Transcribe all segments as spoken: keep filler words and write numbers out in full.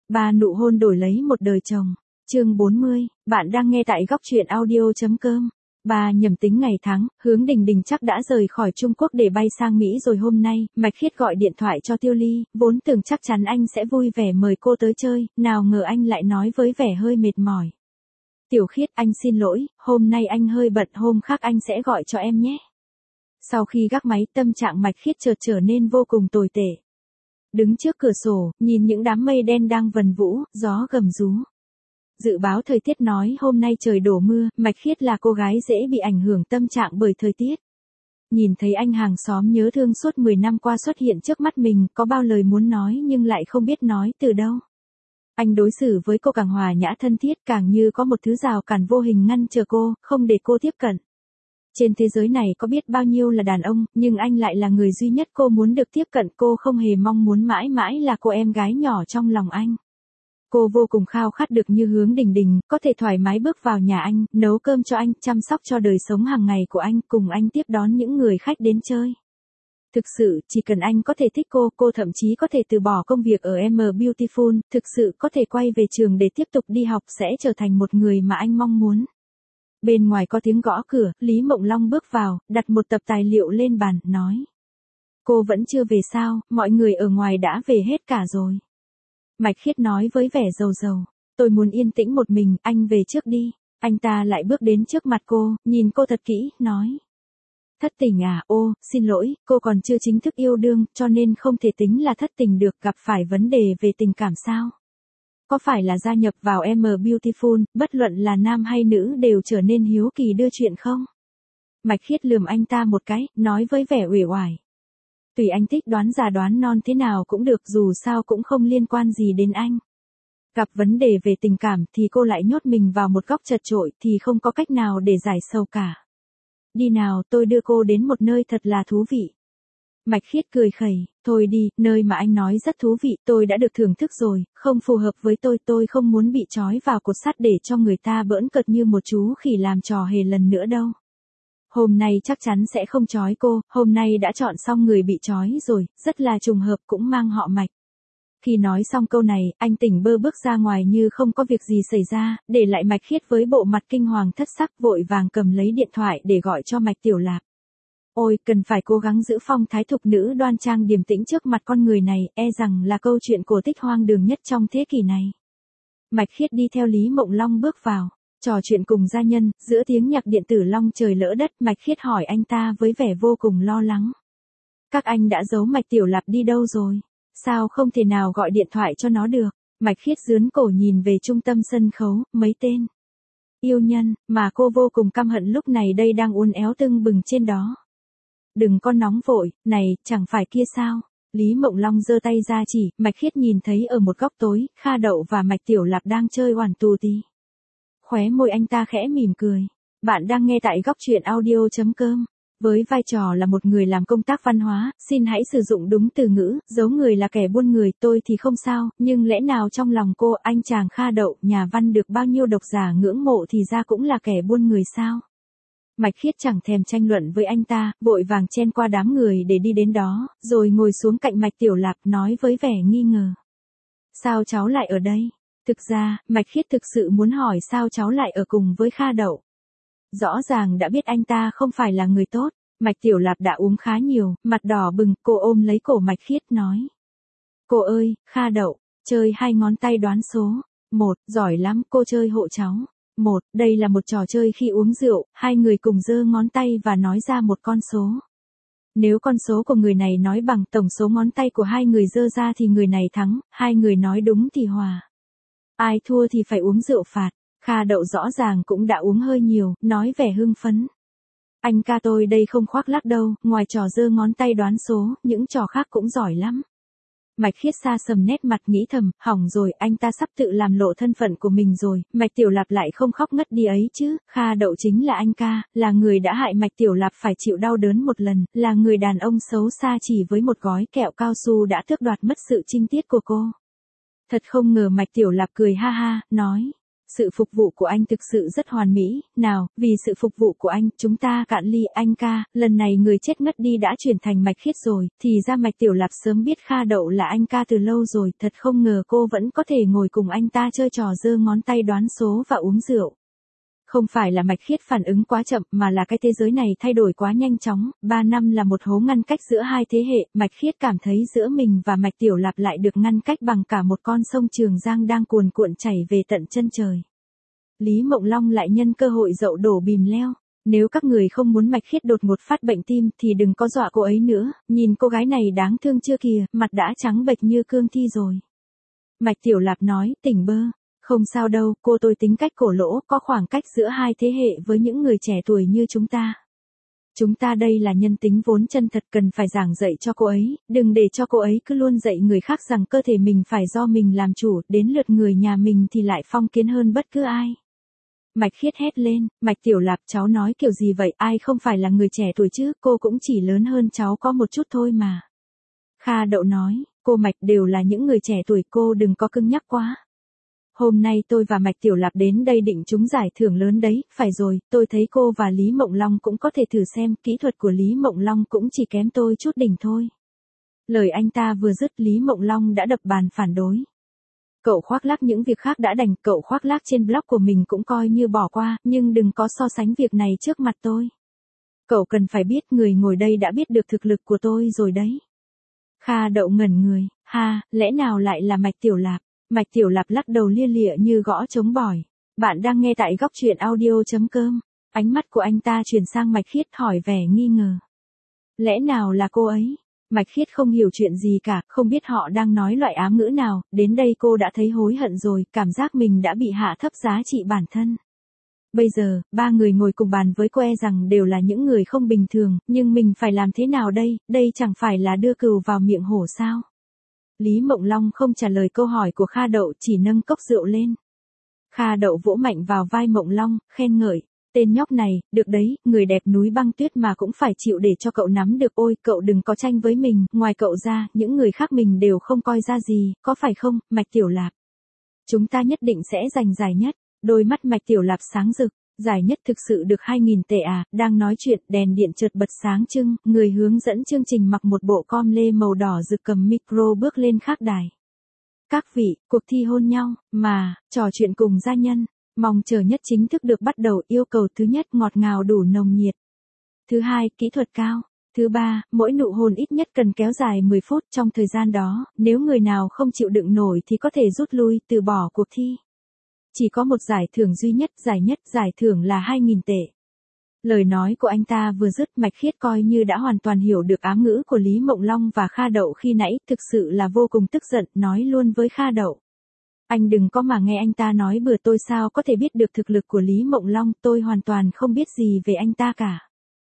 Ba nụ hôn đổi lấy một đời chồng. Chương bốn mươi, bạn đang nghe tại góc truyện audio.com. Ba nhầm tính ngày tháng, Hướng Đình Đình chắc đã rời khỏi Trung Quốc để bay sang Mỹ rồi. Hôm nay, Mạch Khiết gọi điện thoại cho Tiêu Ly, vốn tưởng chắc chắn anh sẽ vui vẻ mời cô tới chơi, nào ngờ anh lại nói với vẻ hơi mệt mỏi. Tiểu Khiết, anh xin lỗi, hôm nay anh hơi bận, hôm khác anh sẽ gọi cho em nhé. Sau khi gác máy, tâm trạng Mạch Khiết chợt trở nên vô cùng tồi tệ. Đứng trước cửa sổ, nhìn những đám mây đen đang vần vũ, gió gầm rú. Dự báo thời tiết nói hôm nay trời đổ mưa, Mạch Khiết là cô gái dễ bị ảnh hưởng tâm trạng bởi thời tiết. Nhìn thấy anh hàng xóm nhớ thương suốt mười năm qua xuất hiện trước mắt mình, có bao lời muốn nói nhưng lại không biết nói từ đâu. Anh đối xử với cô càng hòa nhã thân thiết, càng như có một thứ rào cản vô hình ngăn chờ cô, không để cô tiếp cận. Trên thế giới này có biết bao nhiêu là đàn ông, nhưng anh lại là người duy nhất cô muốn được tiếp cận. Cô không hề mong muốn mãi mãi là cô em gái nhỏ trong lòng anh. Cô vô cùng khao khát được như Hướng Đình Đình, có thể thoải mái bước vào nhà anh, nấu cơm cho anh, chăm sóc cho đời sống hàng ngày của anh, cùng anh tiếp đón những người khách đến chơi. Thực sự, chỉ cần anh có thể thích cô, cô thậm chí có thể từ bỏ công việc ở em Beautiful, thực sự có thể quay về trường để tiếp tục đi học, sẽ trở thành một người mà anh mong muốn. Bên ngoài có tiếng gõ cửa, Lý Mộng Long bước vào, đặt một tập tài liệu lên bàn, nói. Cô vẫn chưa về sao, mọi người ở ngoài đã về hết cả rồi. Mạch Khiết nói với vẻ rầu rầu, tôi muốn yên tĩnh một mình, anh về trước đi. Anh ta lại bước đến trước mặt cô, nhìn cô thật kỹ, nói. Thất tình à, ô, xin lỗi, cô còn chưa chính thức yêu đương, cho nên không thể tính là thất tình được. Gặp phải vấn đề về tình cảm sao? Có phải là gia nhập vào em Beautiful, bất luận là nam hay nữ đều trở nên hiếu kỳ đưa chuyện không? Mạch Khiết lườm anh ta một cái, nói với vẻ uể oải. Tùy anh thích đoán già đoán non thế nào cũng được, dù sao cũng không liên quan gì đến anh. Gặp vấn đề về tình cảm thì cô lại nhốt mình vào một góc chật chội, thì không có cách nào để giải sầu cả. Đi nào, tôi đưa cô đến một nơi thật là thú vị. Mạch Khiết cười khẩy, thôi đi, nơi mà anh nói rất thú vị, tôi đã được thưởng thức rồi, không phù hợp với tôi, tôi không muốn bị trói vào cột sắt để cho người ta bỡn cợt như một chú khỉ làm trò hề lần nữa đâu. Hôm nay chắc chắn sẽ không trói cô, hôm nay đã chọn xong người bị trói rồi, rất là trùng hợp cũng mang họ Mạch. Khi nói xong câu này, anh tỉnh bơ bước ra ngoài như không có việc gì xảy ra, để lại Mạch Khiết với bộ mặt kinh hoàng thất sắc, vội vàng cầm lấy điện thoại để gọi cho Mạch Tiểu Lạp. Ôi, cần phải cố gắng giữ phong thái thục nữ đoan trang điềm tĩnh trước mặt con người này, e rằng là câu chuyện cổ tích hoang đường nhất trong thế kỷ này. Mạch Khiết đi theo Lý Mộng Long bước vào, trò chuyện cùng gia nhân, giữa tiếng nhạc điện tử long trời lỡ đất, Mạch Khiết hỏi anh ta với vẻ vô cùng lo lắng. Các anh đã giấu Mạch Tiểu Lạp đi đâu rồi? Sao không thể nào gọi điện thoại cho nó được? Mạch Khiết dướn cổ nhìn về trung tâm sân khấu, mấy tên yêu nhân, mà cô vô cùng căm hận lúc này đây đang uốn éo tưng bừng trên đó. Đừng có nóng vội, này, chẳng phải kia sao? Lý Mộng Long giơ tay ra chỉ, Mạch Khiết nhìn thấy ở một góc tối, Kha Đậu và Mạch Tiểu Lạp đang chơi oằn tù tì. Khóe môi anh ta khẽ mỉm cười. Bạn đang nghe tại góc truyện audio.com. Với vai trò là một người làm công tác văn hóa, xin hãy sử dụng đúng từ ngữ, giấu người là kẻ buôn người, tôi thì không sao, nhưng lẽ nào trong lòng cô, anh chàng Kha Đậu, nhà văn được bao nhiêu độc giả ngưỡng mộ thì ra cũng là kẻ buôn người sao? Mạch Khiết chẳng thèm tranh luận với anh ta, vội vàng chen qua đám người để đi đến đó, rồi ngồi xuống cạnh Mạch Tiểu Lạp, nói với vẻ nghi ngờ. Sao cháu lại ở đây? Thực ra, Mạch Khiết thực sự muốn hỏi sao cháu lại ở cùng với Kha Đậu. Rõ ràng đã biết anh ta không phải là người tốt. Mạch Tiểu Lạp đã uống khá nhiều, mặt đỏ bừng, cô ôm lấy cổ Mạch Khiết nói. Cô ơi, Kha Đậu, chơi hai ngón tay đoán số. Một, giỏi lắm, cô chơi hộ cháu. Một, đây là một trò chơi khi uống rượu, hai người cùng giơ ngón tay và nói ra một con số. Nếu con số của người này nói bằng tổng số ngón tay của hai người giơ ra thì người này thắng, hai người nói đúng thì hòa. Ai thua thì phải uống rượu phạt. Kha Đậu rõ ràng cũng đã uống hơi nhiều, nói vẻ hưng phấn. Anh ca tôi đây không khoác lác đâu, ngoài trò giơ ngón tay đoán số, những trò khác cũng giỏi lắm. Mạch Khiết xa sầm nét mặt nghĩ thầm, hỏng rồi, anh ta sắp tự làm lộ thân phận của mình rồi. Mạch Tiểu Lạp lại không khóc ngất đi ấy chứ, Kha Đậu chính là anh ca, là người đã hại Mạch Tiểu Lạp phải chịu đau đớn một lần, là người đàn ông xấu xa chỉ với một gói kẹo cao su đã tước đoạt mất sự trinh tiết của cô. Thật không ngờ Mạch Tiểu Lạp cười ha ha, nói. Sự phục vụ của anh thực sự rất hoàn mỹ, nào, vì sự phục vụ của anh, chúng ta cạn ly. Anh ca, lần này người chết ngất đi đã chuyển thành Mạch Khiết rồi, thì ra Mạch Tiểu Lạp sớm biết Kha Đậu là anh ca từ lâu rồi, thật không ngờ cô vẫn có thể ngồi cùng anh ta chơi trò giơ ngón tay đoán số và uống rượu. Không phải là Mạch Khiết phản ứng quá chậm mà là cái thế giới này thay đổi quá nhanh chóng, ba năm là một hố ngăn cách giữa hai thế hệ, Mạch Khiết cảm thấy giữa mình và Mạch Tiểu Lạp lại được ngăn cách bằng cả một con sông Trường Giang đang cuồn cuộn chảy về tận chân trời. Lý Mộng Long lại nhân cơ hội dậu đổ bìm leo. Nếu các người không muốn Mạch Khiết đột ngột phát bệnh tim thì đừng có dọa cô ấy nữa, nhìn cô gái này đáng thương chưa kìa, mặt đã trắng bệch như cương thi rồi. Mạch Tiểu Lạp nói, tỉnh bơ. Không sao đâu, cô tôi tính cách cổ lỗ, có khoảng cách giữa hai thế hệ với những người trẻ tuổi như chúng ta. Chúng ta đây là nhân tính vốn chân thật, cần phải giảng dạy cho cô ấy, đừng để cho cô ấy cứ luôn dạy người khác rằng cơ thể mình phải do mình làm chủ, đến lượt người nhà mình thì lại phong kiến hơn bất cứ ai. Mạch Khiết hét lên, Mạch Tiểu Lạp, cháu nói kiểu gì vậy, ai không phải là người trẻ tuổi chứ, cô cũng chỉ lớn hơn cháu có một chút thôi mà. Kha Đậu nói, cô Mạch đều là những người trẻ tuổi, cô đừng có cứng nhắc quá. Hôm nay tôi và Mạch Tiểu Lạp đến đây định trúng giải thưởng lớn đấy, phải rồi, tôi thấy cô và Lý Mộng Long cũng có thể thử xem, kỹ thuật của Lý Mộng Long cũng chỉ kém tôi chút đỉnh thôi. Lời anh ta vừa dứt, Lý Mộng Long đã đập bàn phản đối. Cậu khoác lác những việc khác đã đành, cậu khoác lác trên blog của mình cũng coi như bỏ qua, nhưng đừng có so sánh việc này trước mặt tôi. Cậu cần phải biết người ngồi đây đã biết được thực lực của tôi rồi đấy. Kha Đậu ngẩn người, ha, lẽ nào lại là Mạch Tiểu Lạp? Mạch Tiểu Lạp lắc đầu lia lịa như gõ trống bỏi. Bạn đang nghe tại góc truyện audio chấm com. Ánh mắt của anh ta chuyển sang Mạch Khiết hỏi vẻ nghi ngờ. Lẽ nào là cô ấy? Mạch Khiết không hiểu chuyện gì cả, không biết họ đang nói loại ám ngữ nào, đến đây cô đã thấy hối hận rồi, cảm giác mình đã bị hạ thấp giá trị bản thân. Bây giờ, ba người ngồi cùng bàn với cô e rằng đều là những người không bình thường, nhưng mình phải làm thế nào đây, đây chẳng phải là đưa cừu vào miệng hổ sao? Lý Mộng Long không trả lời câu hỏi của Kha Đậu, chỉ nâng cốc rượu lên. Kha Đậu vỗ mạnh vào vai Mộng Long, khen ngợi. Tên nhóc này, được đấy, người đẹp núi băng tuyết mà cũng phải chịu để cho cậu nắm được, ôi, cậu đừng có tranh với mình, ngoài cậu ra, những người khác mình đều không coi ra gì, có phải không, Mạch Tiểu Lạp? Chúng ta nhất định sẽ giành giải nhất. Đôi mắt Mạch Tiểu Lạp sáng rực. Giải nhất thực sự được hai nghìn tệ à, đang nói chuyện, đèn điện chợt bật sáng trưng, người hướng dẫn chương trình mặc một bộ com lê màu đỏ rực cầm micro bước lên khác đài. Các vị, cuộc thi hôn nhau, mà, trò chuyện cùng gia nhân, mong chờ nhất chính thức được bắt đầu, yêu cầu thứ nhất ngọt ngào đủ nồng nhiệt. Thứ hai, kỹ thuật cao. Thứ ba, mỗi nụ hôn ít nhất cần kéo dài mười phút, trong thời gian đó, nếu người nào không chịu đựng nổi thì có thể rút lui, từ bỏ cuộc thi. Chỉ có một giải thưởng duy nhất, giải nhất, giải thưởng là hai nghìn tệ. Lời nói của anh ta vừa dứt, Mạch Khiết coi như đã hoàn toàn hiểu được ám ngữ của Lý Mộng Long và Kha Đậu khi nãy, thực sự là vô cùng tức giận, nói luôn với Kha Đậu. Anh đừng có mà nghe anh ta nói bừa, tôi sao có thể biết được thực lực của Lý Mộng Long, tôi hoàn toàn không biết gì về anh ta cả.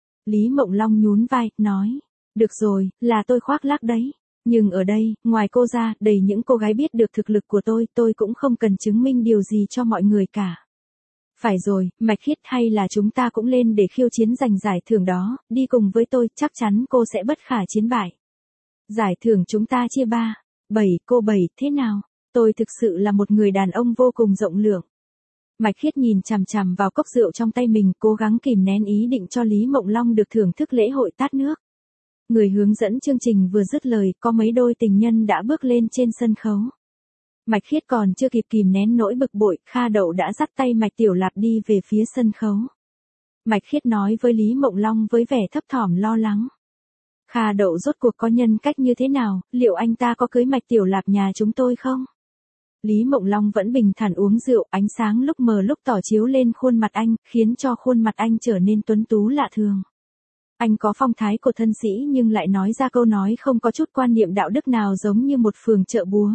Lý Mộng Long nhún vai, nói, được rồi, là tôi khoác lác đấy. Nhưng ở đây, ngoài cô ra, đầy những cô gái biết được thực lực của tôi, tôi cũng không cần chứng minh điều gì cho mọi người cả. Phải rồi, Mạch Khiết, hay là chúng ta cũng lên để khiêu chiến giành giải thưởng đó, đi cùng với tôi, chắc chắn cô sẽ bất khả chiến bại. Giải thưởng chúng ta chia ba, bảy, cô bảy, thế nào? Tôi thực sự là một người đàn ông vô cùng rộng lượng. Mạch Khiết nhìn chằm chằm vào cốc rượu trong tay mình, cố gắng kìm nén ý định cho Lý Mộng Long được thưởng thức lễ hội tát nước. Người hướng dẫn chương trình vừa dứt lời, có mấy đôi tình nhân đã bước lên trên sân khấu. Mạch Khiết còn chưa kịp kìm nén nỗi bực bội, Kha Đậu đã dắt tay Mạch Tiểu Lạp đi về phía sân khấu. Mạch Khiết nói với Lý Mộng Long với vẻ thấp thỏm lo lắng. Kha Đậu rốt cuộc có nhân cách như thế nào, liệu anh ta có cưới Mạch Tiểu Lạp nhà chúng tôi không? Lý Mộng Long vẫn bình thản uống rượu, ánh sáng lúc mờ lúc tỏ chiếu lên khuôn mặt anh, khiến cho khuôn mặt anh trở nên tuấn tú lạ thường. Anh có phong thái của thân sĩ nhưng lại nói ra câu nói không có chút quan niệm đạo đức nào, giống như một phường chợ búa.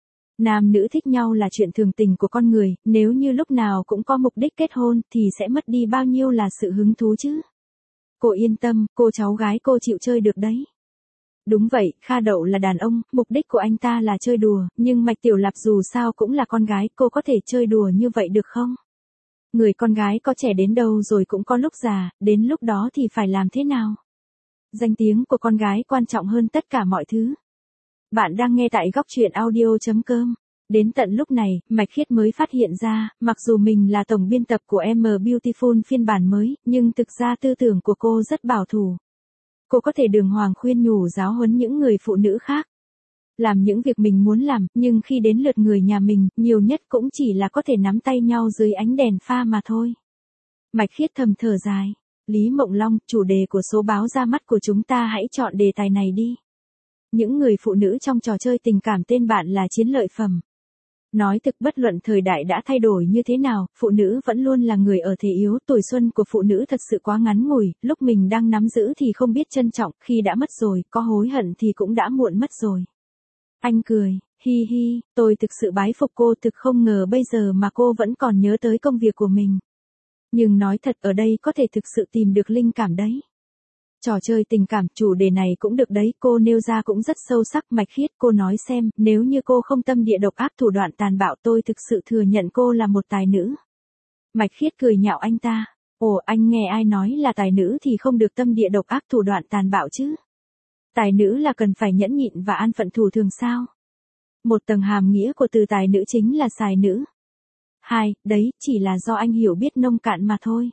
Nam nữ thích nhau là chuyện thường tình của con người, nếu như lúc nào cũng có mục đích kết hôn thì sẽ mất đi bao nhiêu là sự hứng thú chứ. Cô yên tâm, cô cháu gái cô chịu chơi được đấy. Đúng vậy, Kha Đậu là đàn ông, mục đích của anh ta là chơi đùa, nhưng Mạch Tiểu Lạp dù sao cũng là con gái, cô có thể chơi đùa như vậy được không? Người con gái có trẻ đến đâu rồi cũng có lúc già, đến lúc đó thì phải làm thế nào? Danh tiếng của con gái quan trọng hơn tất cả mọi thứ. Bạn đang nghe tại góc truyện audio chấm com. Đến tận lúc này, Mạch Khiết mới phát hiện ra, mặc dù mình là tổng biên tập của em Beautiful phiên bản mới, nhưng thực ra tư tưởng của cô rất bảo thủ. Cô có thể đường hoàng khuyên nhủ giáo huấn những người phụ nữ khác. Làm những việc mình muốn làm, nhưng khi đến lượt người nhà mình, nhiều nhất cũng chỉ là có thể nắm tay nhau dưới ánh đèn pha mà thôi. Mạch Khiết thầm thở dài. Lý Mộng Long, chủ đề của số báo ra mắt của chúng ta, hãy chọn đề tài này đi. Những người phụ nữ trong trò chơi tình cảm tên bạn là chiến lợi phẩm. Nói thực, bất luận thời đại đã thay đổi như thế nào, phụ nữ vẫn luôn là người ở thế yếu, tuổi xuân của phụ nữ thật sự quá ngắn ngủi, lúc mình đang nắm giữ thì không biết trân trọng, khi đã mất rồi, có hối hận thì cũng đã muộn mất rồi. Anh cười, hi hi, tôi thực sự bái phục cô, thực không ngờ bây giờ mà cô vẫn còn nhớ tới công việc của mình. Nhưng nói thật, ở đây có thể thực sự tìm được linh cảm đấy. Trò chơi tình cảm, chủ đề này cũng được đấy, cô nêu ra cũng rất sâu sắc. Mạch Khiết, cô nói xem, nếu như cô không tâm địa độc ác thủ đoạn tàn bạo, tôi thực sự thừa nhận cô là một tài nữ. Mạch Khiết cười nhạo anh ta, ồ, anh nghe ai nói là tài nữ thì không được tâm địa độc ác thủ đoạn tàn bạo chứ? Tài nữ là cần phải nhẫn nhịn và an phận thủ thường sao? Một tầng hàm nghĩa của từ tài nữ chính là xài nữ. Hai, đấy, chỉ là do anh hiểu biết nông cạn mà thôi.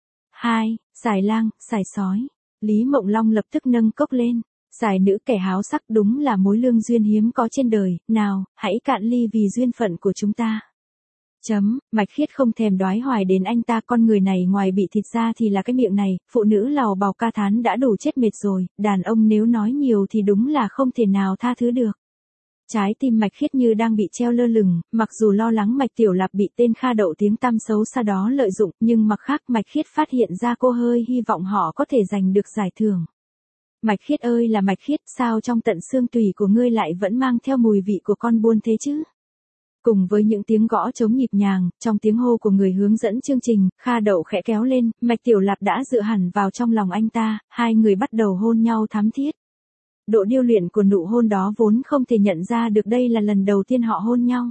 Hai, xài lang, xài sói. Lý Mộng Long lập tức nâng cốc lên. Xài nữ, kẻ háo sắc, đúng là mối lương duyên hiếm có trên đời, nào, hãy cạn ly vì duyên phận của chúng ta. Chấm, Mạch Khiết không thèm đoái hoài đến anh ta, con người này ngoài bị thịt ra thì là cái miệng này, phụ nữ lào bào ca thán đã đủ chết mệt rồi, đàn ông nếu nói nhiều thì đúng là không thể nào tha thứ được. Trái tim Mạch Khiết như đang bị treo lơ lửng, mặc dù lo lắng Mạch Tiểu Lạp bị tên Kha Đậu tiếng tăm xấu xa đó lợi dụng, nhưng mặt khác Mạch Khiết phát hiện ra cô hơi hy vọng họ có thể giành được giải thưởng. Mạch Khiết ơi là Mạch Khiết, sao trong tận xương tủy của ngươi lại vẫn mang theo mùi vị của con buôn thế chứ? Cùng với những tiếng gõ trống nhịp nhàng, trong tiếng hô của người hướng dẫn chương trình, Kha Đậu khẽ kéo lên, Mạch Tiểu Lạp đã dựa hẳn vào trong lòng anh ta, hai người bắt đầu hôn nhau thắm thiết. Độ điêu luyện của nụ hôn đó vốn không thể nhận ra được đây là lần đầu tiên họ hôn nhau.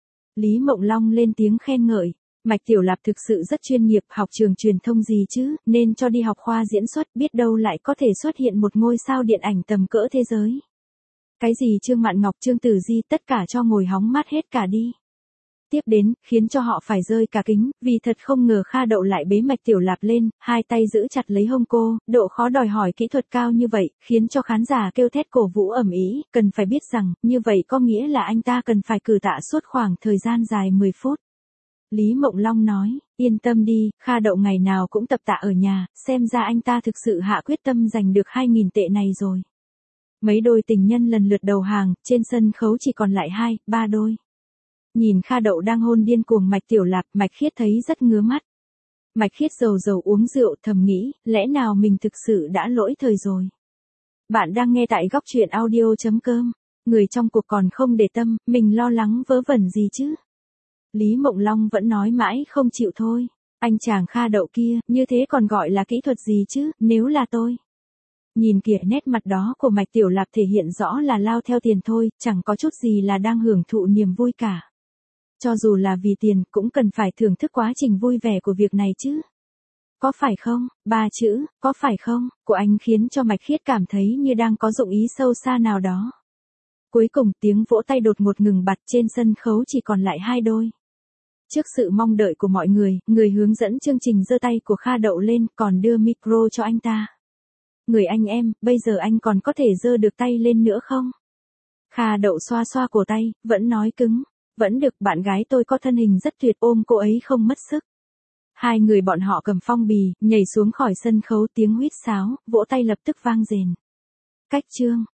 Lý Mộng Long lên tiếng khen ngợi, Mạch Tiểu Lạp thực sự rất chuyên nghiệp, học trường truyền thông gì chứ, nên cho đi học khoa diễn xuất, biết đâu lại có thể xuất hiện một ngôi sao điện ảnh tầm cỡ thế giới. Cái gì Trương Mạn Ngọc, Trương Tử Di, tất cả cho ngồi hóng mát hết cả đi. Tiếp đến, khiến cho họ phải rơi cả kính, vì thật không ngờ Kha Đậu lại bế Mạch Tiểu Lạp lên, hai tay giữ chặt lấy hông cô, độ khó đòi hỏi kỹ thuật cao như vậy, khiến cho khán giả kêu thét cổ vũ ầm ĩ, cần phải biết rằng, như vậy có nghĩa là anh ta cần phải cử tạ suốt khoảng thời gian dài mười phút. Lý Mộng Long nói, yên tâm đi, Kha Đậu ngày nào cũng tập tạ ở nhà, xem ra anh ta thực sự hạ quyết tâm giành được hai nghìn tệ này rồi. Mấy đôi tình nhân lần lượt đầu hàng, trên sân khấu chỉ còn lại hai, ba đôi. Nhìn Kha Đậu đang hôn điên cuồng Mạch Tiểu Lạp, Mạch Khiết thấy rất ngứa mắt. Mạch Khiết dầu dầu uống rượu, thầm nghĩ, lẽ nào mình thực sự đã lỗi thời rồi. Bạn đang nghe tại góc truyện audio chấm com. Người trong cuộc còn không để tâm, mình lo lắng vớ vẩn gì chứ. Lý Mộng Long vẫn nói mãi không chịu thôi. Anh chàng Kha Đậu kia, như thế còn gọi là kỹ thuật gì chứ, nếu là tôi. Nhìn kìa, nét mặt đó của Mạch Tiểu Lạp thể hiện rõ là lao theo tiền thôi, chẳng có chút gì là đang hưởng thụ niềm vui cả. Cho dù là vì tiền, cũng cần phải thưởng thức quá trình vui vẻ của việc này chứ. Có phải không? Ba chữ, có phải không, của anh khiến cho Mạch Khiết cảm thấy như đang có dụng ý sâu xa nào đó. Cuối cùng, tiếng vỗ tay đột ngột ngừng bặt, trên sân khấu chỉ còn lại hai đôi. Trước sự mong đợi của mọi người, người hướng dẫn chương trình giơ tay của Kha Đậu lên, còn đưa micro cho anh ta. Người anh em, bây giờ anh còn có thể giơ được tay lên nữa không? Kha Đậu xoa xoa cổ tay, vẫn nói cứng. Vẫn được, bạn gái tôi có thân hình rất tuyệt, ôm cô ấy không mất sức. Hai người bọn họ cầm phong bì, nhảy xuống khỏi sân khấu, tiếng huýt sáo, vỗ tay lập tức vang rền. Cách chương.